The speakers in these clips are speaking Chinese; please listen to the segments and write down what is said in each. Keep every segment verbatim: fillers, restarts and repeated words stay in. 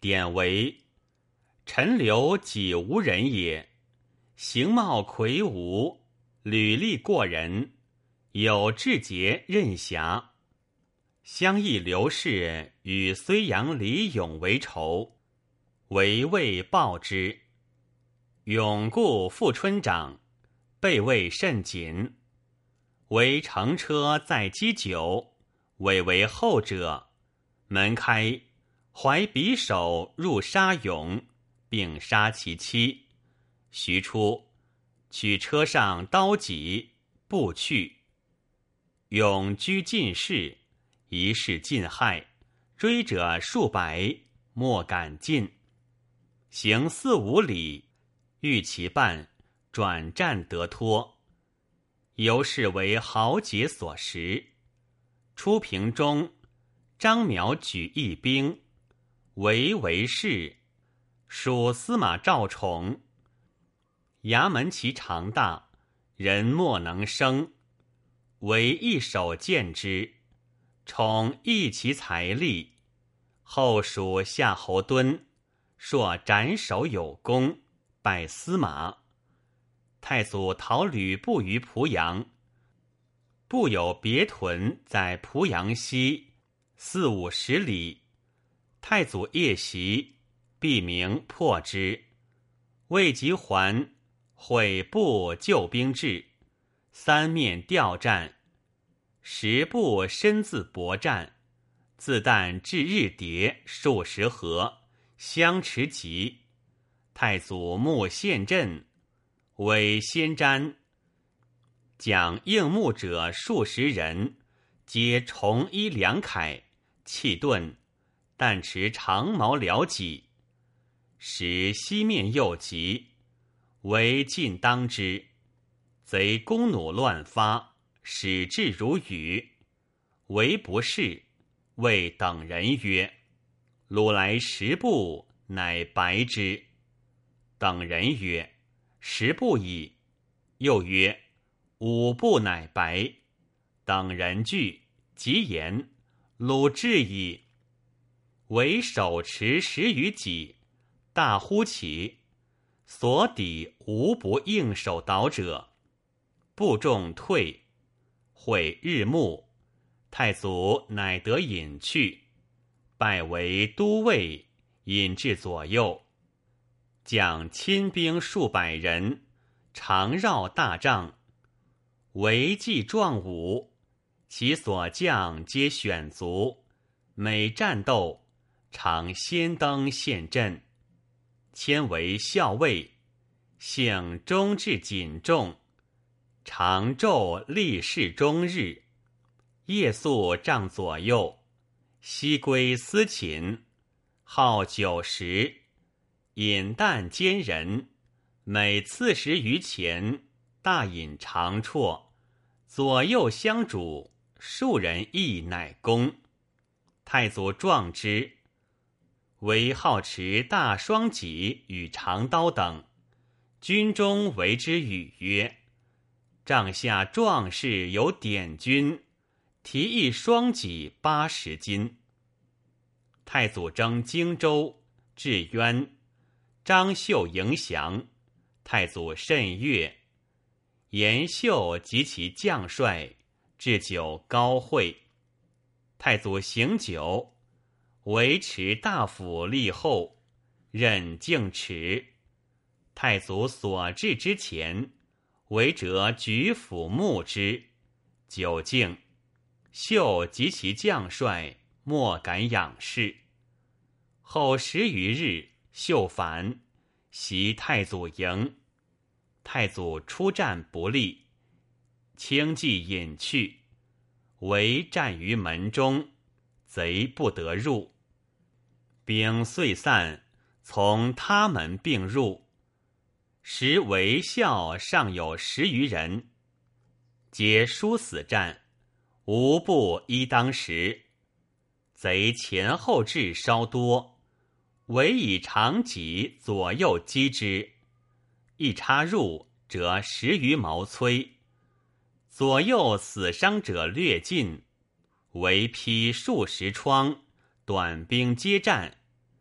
典为陈留己无人也，形貌魁梧，履历过人，有志节任侠。相议刘氏与睢阳李勇为仇，为魏报之。勇故副春长，备位甚谨。为乘车载击酒，委为后者。门开，怀匕首入杀勇，并杀其妻。徐出，取车上刀戟，步去。勇居进士，一事尽害，追者数百，莫敢进。行四五里，遇其伴，转战得脱。由是为豪杰所食。初平中，张邈举义兵，为为士，属司马赵宠。衙门其常大，人莫能生，唯一手见之。宠益其财力，后属夏侯惇，朔斩首有功，拜司马。太祖讨吕布于濮阳，布有别屯在濮阳西四五十里。太祖夜袭，毕明破之。未及还，会部救兵至，三面调战。时部身自搏战，自弹至日迭数十合，相持急。太祖目陷阵，为先瞻。将应募者数十人，皆重衣良铠，气盾，但持长矛辽戟。时西面又急，为进当之。贼弓弩乱发，矢志如雨。为不是，谓等人曰：鲁来十步，乃白之。等人曰：十步矣。又曰：五步乃白。等人惧，即言：鲁至矣。为手持十余戟，大呼起，所抵无不应手倒者。部众退，会日暮，太祖乃得引去，拜为都尉，引至左右。将亲兵数百人，常绕大帐。为计壮武，其所将皆选卒，每战斗常先登陷阵。迁为校尉，性忠志谨重，常昼立事终日。夜宿帐左右，夕归司寝，好酒食，饮啖兼人，每四十余钱，大饮长啜，左右相主，数人亦乃功。太祖壮之，为好持大双戟与长刀等。军中为之语曰：帐下壮士有典军，提一双戟八十斤。太祖征荆州，至渊，张绣迎降，太祖甚悦。延秀及其将帅，置酒高会。太祖行酒，维持大夫立后，任净齿。太祖所至之前，为者举斧木之。酒敬，秀及其将帅，莫敢仰视。后十余日，秀反，袭太祖营。太祖出战不利，轻骑引去，为战于门中，贼不得入。兵遂散，从他门并入。时为校尚有十余人，皆殊死战，无不依当时。贼前后至稍多，唯以长戟左右击之，一插入，则十余毛摧。左右死伤者略尽，唯披数十疮，短兵接战。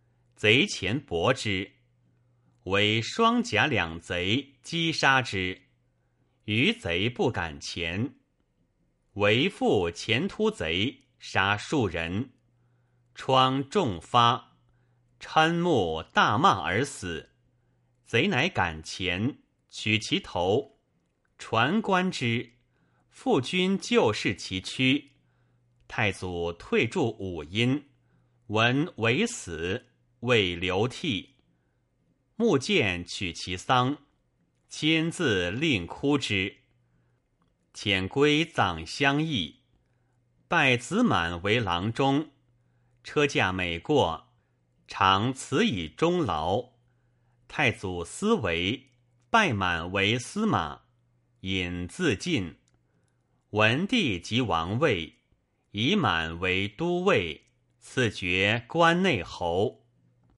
贼前搏之，为双甲两贼击杀之，余贼不敢前。为复前突贼杀数人，疮重发，嗔目大骂而死。贼乃赶前，取其头，传观之。父君救视其躯，太祖退驻五阴，闻为死，未流涕。穆见取其丧，亲自令哭之。遣归葬相邑，拜子满为郎中。车驾每过，常辞以终劳。太祖思为，拜满为司马，引自尽。文帝即王位，以满为都尉，赐爵关内侯。